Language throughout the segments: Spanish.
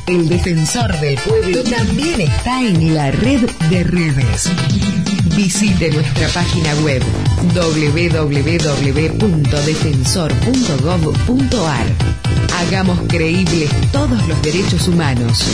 El defensor del pueblo también está en la red de redes. Visite nuestra página web www.defensor.gov.ar. Hagamos creíbles todos los derechos humanos.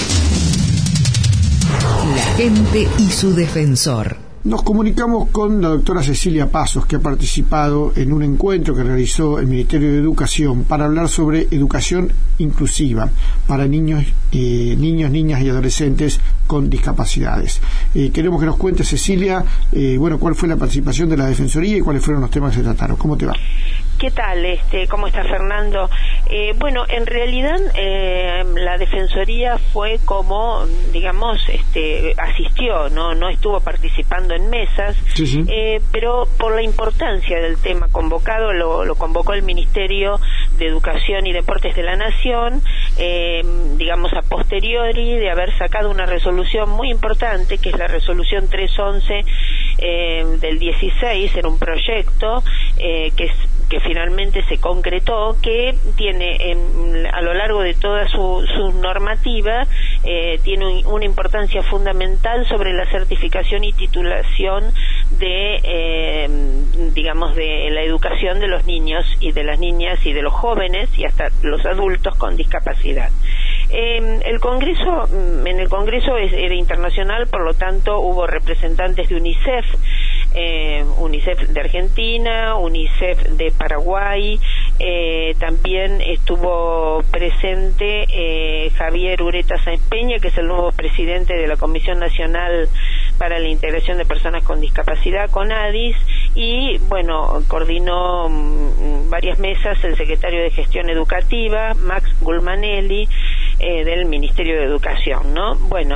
La gente y su defensor. Nos comunicamos con la doctora Cecilia Pasos, que ha participado en un encuentro que realizó el Ministerio de Educación para hablar sobre educación inclusiva para niños, niñas y adolescentes con discapacidades. Queremos que nos cuente, Cecilia, cuál fue la participación de la Defensoría y cuáles fueron los temas que se trataron. ¿Cómo te va? ¿Qué tal? ¿Cómo está Fernando? En realidad la Defensoría fue como, digamos, asistió, no estuvo participando en mesas, sí. Pero por la importancia del tema convocado, lo convocó el Ministerio de Educación y Deportes de la Nación, digamos a posteriori de haber sacado una resolución muy importante, que es la resolución 311 del 16, en un proyecto que finalmente se concretó, que tiene a lo largo de toda su normativa tiene una importancia fundamental sobre la certificación y titulación de la educación de los niños y de las niñas y de los jóvenes y hasta los adultos con discapacidad. En el Congreso era internacional, por lo tanto hubo representantes de UNICEF, UNICEF de Argentina, UNICEF de Paraguay, también estuvo presente Javier Ureta Sáenz Peña, que es el nuevo presidente de la Comisión Nacional para la Integración de Personas con Discapacidad, CONADIS, y coordinó varias mesas el secretario de Gestión Educativa, Max Gulmanelli, del Ministerio de Educación, ¿no?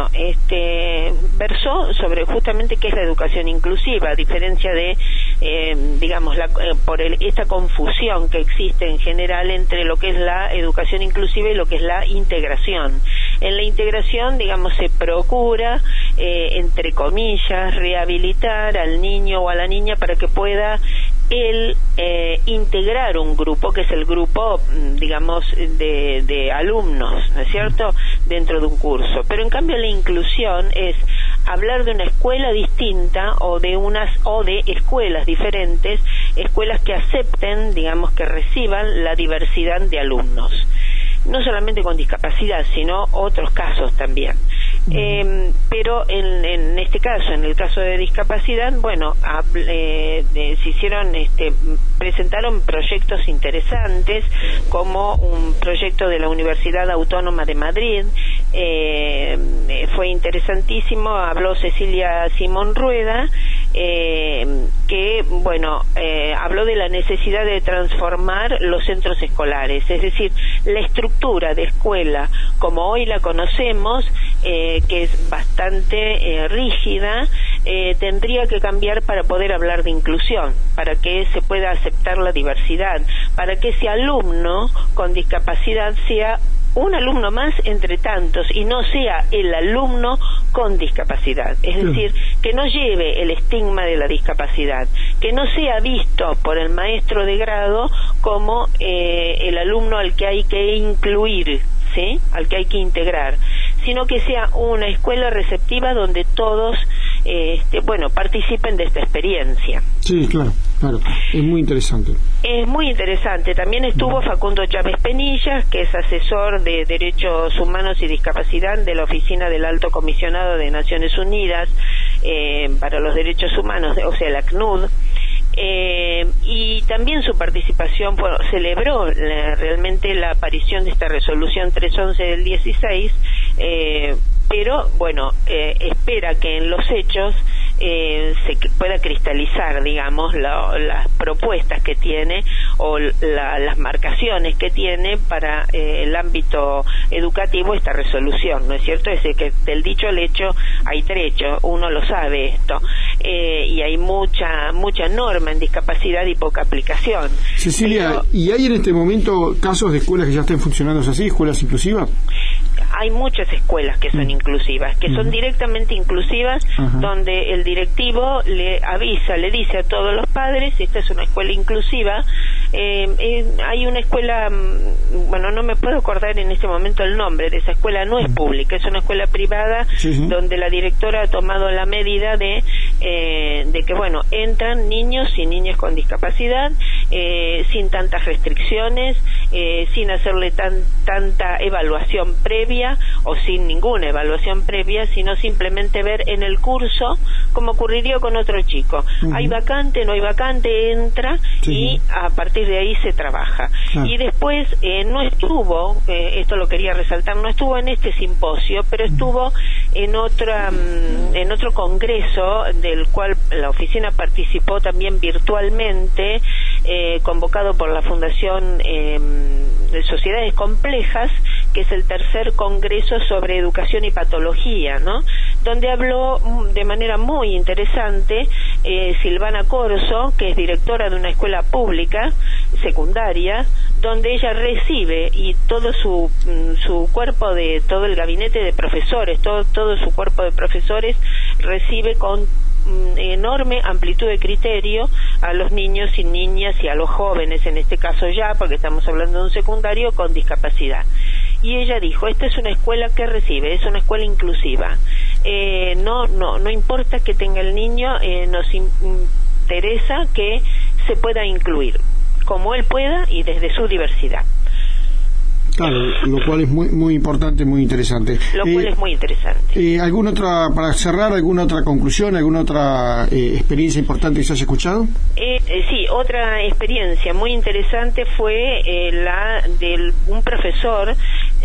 Versó sobre justamente qué es la educación inclusiva, a diferencia de, esta confusión que existe en general entre lo que es la educación inclusiva y lo que es la integración. En la integración, se procura, entre comillas, rehabilitar al niño o a la niña para que pueda él integrar un grupo, que es el grupo, de alumnos, ¿no es cierto?, dentro de un curso. Pero en cambio la inclusión es hablar de una escuela distinta o de escuelas diferentes, escuelas que acepten, que reciban la diversidad de alumnos, no solamente con discapacidad, sino otros casos también. Pero en este caso, en el caso de discapacidad, presentaron proyectos interesantes, como un proyecto de la Universidad Autónoma de Madrid. Fue interesantísimo. Habló Cecilia Simón Rueda, que habló de la necesidad de transformar los centros escolares, es decir, la estructura de escuela como hoy la conocemos, que es bastante rígida, tendría que cambiar para poder hablar de inclusión, para que se pueda aceptar la diversidad, para que ese alumno con discapacidad sea un alumno más entre tantos y no sea el alumno con discapacidad, es decir, que no lleve el estigma de la discapacidad, que no sea visto por el maestro de grado como el alumno al que hay que incluir, ¿sí?, al que hay que integrar, sino que sea una escuela receptiva donde todos participen de esta experiencia. Sí, claro, es muy interesante. Es muy interesante. También estuvo Facundo Chávez Penillas, que es asesor de Derechos Humanos y Discapacidad de la Oficina del Alto Comisionado de Naciones Unidas para los Derechos Humanos, o sea, la ACNUD. Y también su participación celebró realmente la aparición de esta resolución 311 del 16, pero espera que en los hechos se pueda cristalizar, las propuestas que tiene o las marcaciones que tiene para el ámbito educativo esta resolución, ¿no es cierto? Es que del dicho al hecho hay trecho, uno lo sabe esto, y hay mucha norma en discapacidad y poca aplicación. Cecilia, ¿y hay en este momento casos de escuelas que ya estén funcionando así, escuelas inclusivas? Hay muchas escuelas que son inclusivas, que son directamente inclusivas, donde el directivo le dice a todos los padres, esta es una escuela inclusiva, Hay una escuela, bueno, no me puedo acordar en este momento el nombre de esa escuela, no es pública, es una escuela privada, donde la directora ha tomado la medida de que, bueno, entran niños y niñas con discapacidad, sin tantas restricciones, sin hacerle tanta evaluación previa o sin ninguna evaluación previa, sino simplemente ver en el curso como ocurriría con otro chico. Hay vacante, no hay vacante, entra y a partir de ahí se trabaja. Y después no estuvo, esto lo quería resaltar, no estuvo en este simposio, pero estuvo en otro congreso del cual la oficina participó también virtualmente, convocado por la Fundación de Sociedades Complejas, que es el tercer congreso sobre educación y patología, ¿no? Donde habló de manera muy interesante Silvana Corso, que es directora de una escuela pública secundaria, donde ella recibe y todo su cuerpo todo el gabinete de profesores, todo su cuerpo de profesores recibe con enorme amplitud de criterio a los niños y niñas y a los jóvenes, en este caso ya, porque estamos hablando de un secundario con discapacidad. Y ella dijo, esta es una escuela que recibe, es una escuela inclusiva. No importa que tenga el niño, nos interesa que se pueda incluir, como él pueda y desde su diversidad. Claro, lo cual es muy importante, muy interesante. Lo cual es muy interesante. ¿Alguna otra, para cerrar, alguna otra conclusión, alguna otra experiencia importante que se haya escuchado? Sí, otra experiencia muy interesante fue la de un profesor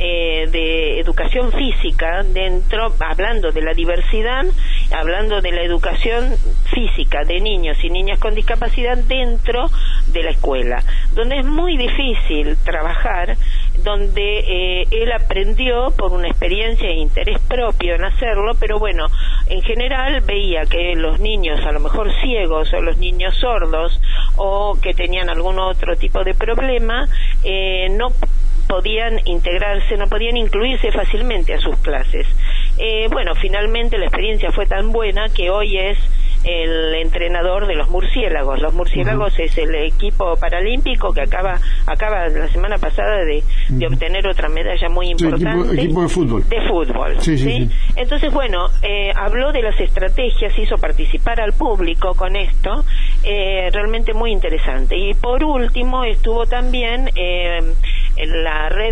de educación física, hablando de la diversidad, hablando de la educación física de niños y niñas con discapacidad dentro de la escuela, donde es muy difícil trabajar, donde él aprendió por una experiencia e interés propio en hacerlo, pero bueno, en general veía que los niños a lo mejor ciegos o los niños sordos o que tenían algún otro tipo de problema no podían integrarse, no podían incluirse fácilmente a sus clases. Bueno, finalmente la experiencia fue tan buena que hoy es el entrenador de los murciélagos. Los murciélagos es el equipo paralímpico que acaba la semana pasada de obtener otra medalla muy importante. Equipo de fútbol. De fútbol, ¿sí? Entonces, bueno, habló de las estrategias, hizo participar al público con esto, realmente muy interesante. Y por último estuvo también en la red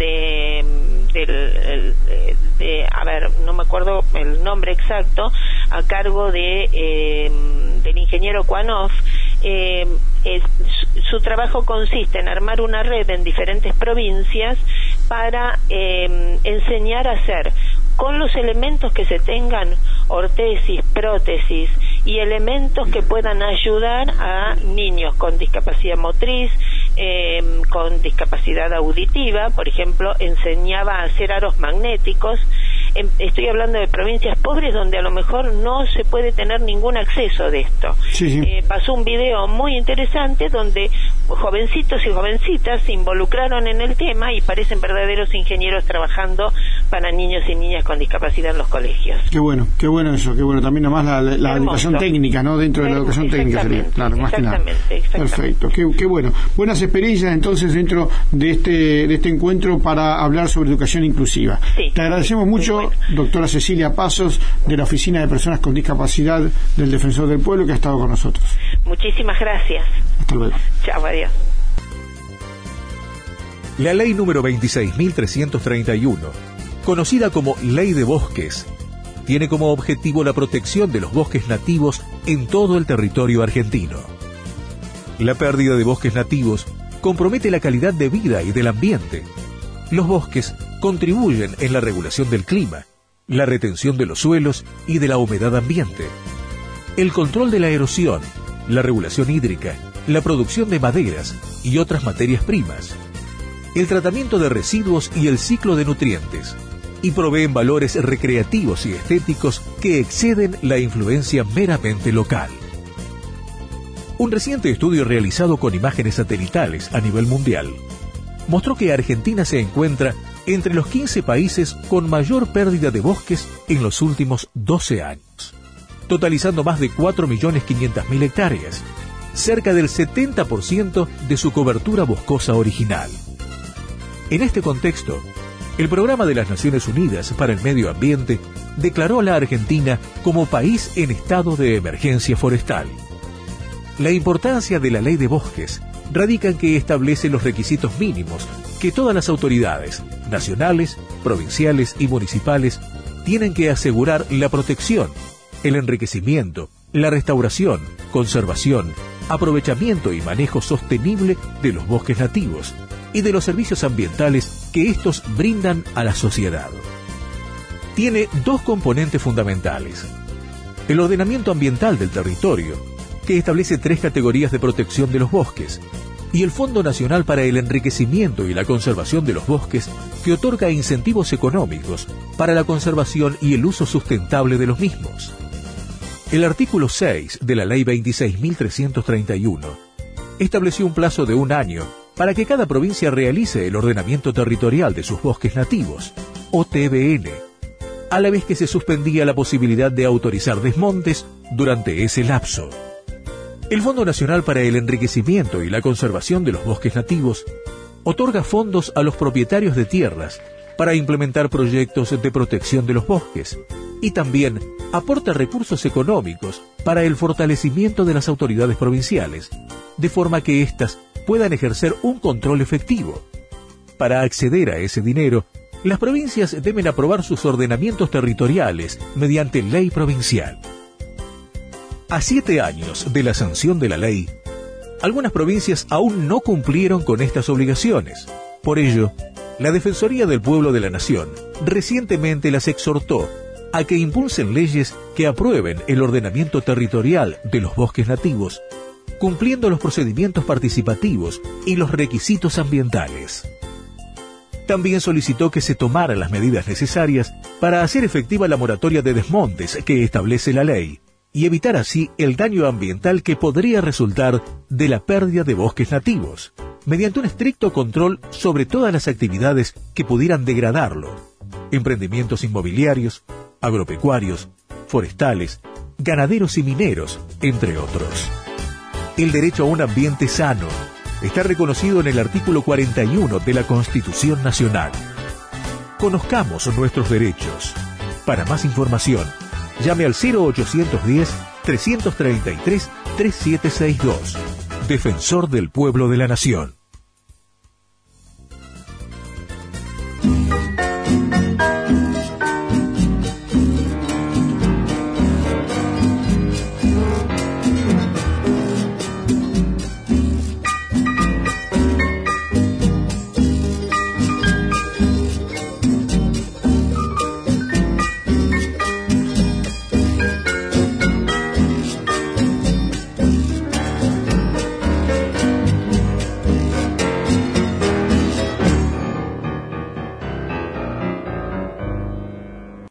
a ver, no me acuerdo el nombre exacto, a cargo del ingeniero Kuanov. Su trabajo consiste en armar una red en diferentes provincias para enseñar a hacer con los elementos que se tengan, ortesis, prótesis y elementos que puedan ayudar a niños con discapacidad motriz, con discapacidad auditiva. Por ejemplo, enseñaba a hacer aros magnéticos. Estoy hablando de provincias pobres donde a lo mejor no se puede tener ningún acceso de esto. Pasó un video muy interesante donde jovencitos y jovencitas se involucraron en el tema y parecen verdaderos ingenieros trabajando para niños y niñas con discapacidad en los colegios. Qué bueno eso, qué bueno. También nomás la educación técnica, ¿no? Dentro de la educación técnica sería, claro, más que nada. Perfecto, qué bueno. Buenas experiencias entonces dentro de este encuentro para hablar sobre educación inclusiva. Te agradecemos mucho, doctora Cecilia Pasos, de la Oficina de Personas con Discapacidad del Defensor del Pueblo, que ha estado con nosotros. Muchísimas gracias. Hasta luego. Chao, adiós. La ley número 26.331, conocida como Ley de Bosques, tiene como objetivo la protección de los bosques nativos en todo el territorio argentino. La pérdida de bosques nativos compromete la calidad de vida y del ambiente. Los bosques contribuyen en la regulación del clima, la retención de los suelos y de la humedad ambiente, el control de la erosión, la regulación hídrica, la producción de maderas y otras materias primas, el tratamiento de residuos y el ciclo de nutrientes, y proveen valores recreativos y estéticos que exceden la influencia meramente local. Un reciente estudio realizado con imágenes satelitales a nivel mundial mostró que Argentina se encuentra entre los 15 países con mayor pérdida de bosques en los últimos 12 años, totalizando más de 4.500.000 hectáreas, cerca del 70% de su cobertura boscosa original. En este contexto, el Programa de las Naciones Unidas para el Medio Ambiente declaró a la Argentina como país en estado de emergencia forestal. La importancia de la Ley de Bosques radica en que establece los requisitos mínimos que todas las autoridades, nacionales, provinciales y municipales, tienen que asegurar la protección, el enriquecimiento, la restauración, conservación, aprovechamiento y manejo sostenible de los bosques nativos y de los servicios ambientales que estos brindan a la sociedad. Tiene dos componentes fundamentales: el ordenamiento ambiental del territorio, que establece 3 categorías de protección de los bosques, y el Fondo Nacional para el Enriquecimiento y la Conservación de los Bosques, que otorga incentivos económicos para la conservación y el uso sustentable de los mismos. El artículo 6 de la Ley 26.331 estableció un plazo de 1 año para que cada provincia realice el ordenamiento territorial de sus bosques nativos, o TBN, a la vez que se suspendía la posibilidad de autorizar desmontes durante ese lapso. El Fondo Nacional para el Enriquecimiento y la Conservación de los Bosques Nativos otorga fondos a los propietarios de tierras para implementar proyectos de protección de los bosques y también aporta recursos económicos para el fortalecimiento de las autoridades provinciales, de forma que éstas puedan ejercer un control efectivo. Para acceder a ese dinero, las provincias deben aprobar sus ordenamientos territoriales mediante ley provincial. A 7 años de la sanción de la ley, algunas provincias aún no cumplieron con estas obligaciones. Por ello, la Defensoría del Pueblo de la Nación recientemente las exhortó a que impulsen leyes que aprueben el ordenamiento territorial de los bosques nativos, cumpliendo los procedimientos participativos y los requisitos ambientales. También solicitó que se tomaran las medidas necesarias para hacer efectiva la moratoria de desmontes que establece la ley y evitar así el daño ambiental que podría resultar de la pérdida de bosques nativos, mediante un estricto control sobre todas las actividades que pudieran degradarlo: emprendimientos inmobiliarios, agropecuarios, forestales, ganaderos y mineros, entre otros. El derecho a un ambiente sano está reconocido en el artículo 41 de la Constitución Nacional. Conozcamos nuestros derechos. Para más información, llame al 0810-333-3762. Defensor del Pueblo de la Nación.